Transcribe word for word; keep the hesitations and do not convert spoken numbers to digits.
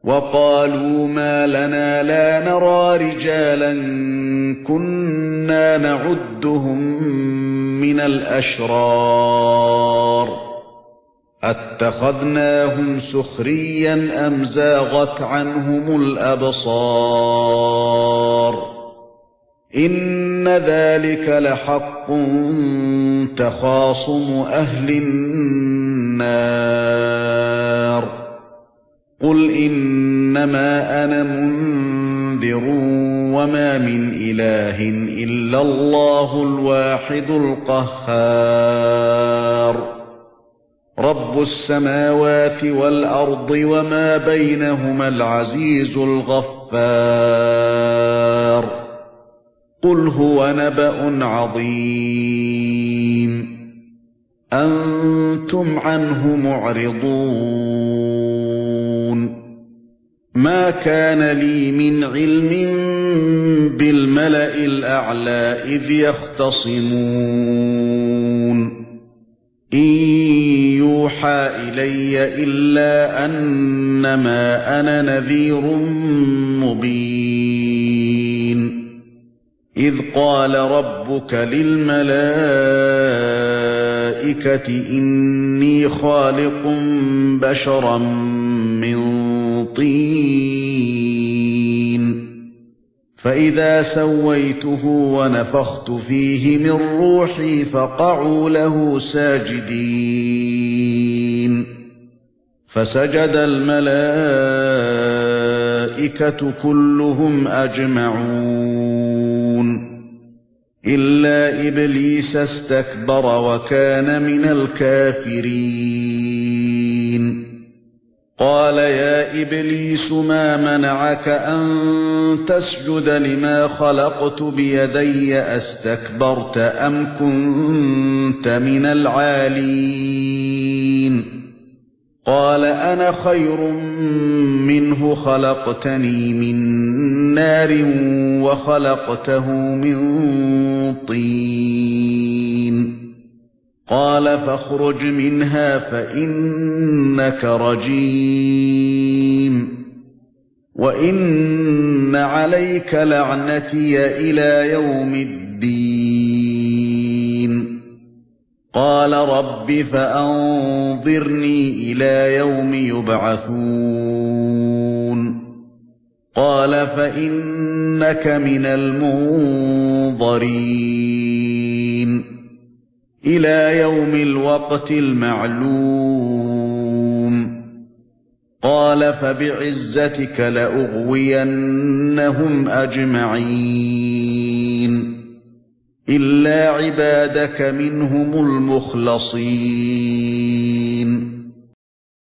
وقالوا ما لنا لا نرى رجالا كنا نعدهم من الأشرار أتخذناهم سخريا أم زاغت عنهم الأبصار إن ذلك لحق تخاصم أهل النار قل إنما أنا منذر وما من إله إلا الله الواحد القهار رب السماوات والأرض وما بينهما العزيز الغفار قل هو نبأ عظيم أنتم عنه معرضون ما كان لي من علم بالملأ الأعلى إذ يختصمون إن يوحى إلي إلا أنما أنا نذير مبين إذ قال ربك للملائكة إني خالق بشرا من طين فإذا سويته ونفخت فيه من روحي فقعوا له ساجدين فسجد الملائكة كلهم أجمعون إلا إبليس استكبر وكان من الكافرين قال يا إبليس ما منعك أن تسجد لما خلقت بيدي أستكبرت أم كنت من العالين قال أنا خير منه خلقتني من نار وخلقته من طين قال فاخرج منها فإنك رجيم وإن عليك لعنتي إلى يوم الدين قال رب فأنظرني إلى يوم يبعثون قال فإنك من المنظرين إلى يوم الوقت المعلوم قال فبعزتك لأغوينهم أجمعين إلا عبادك منهم المخلصين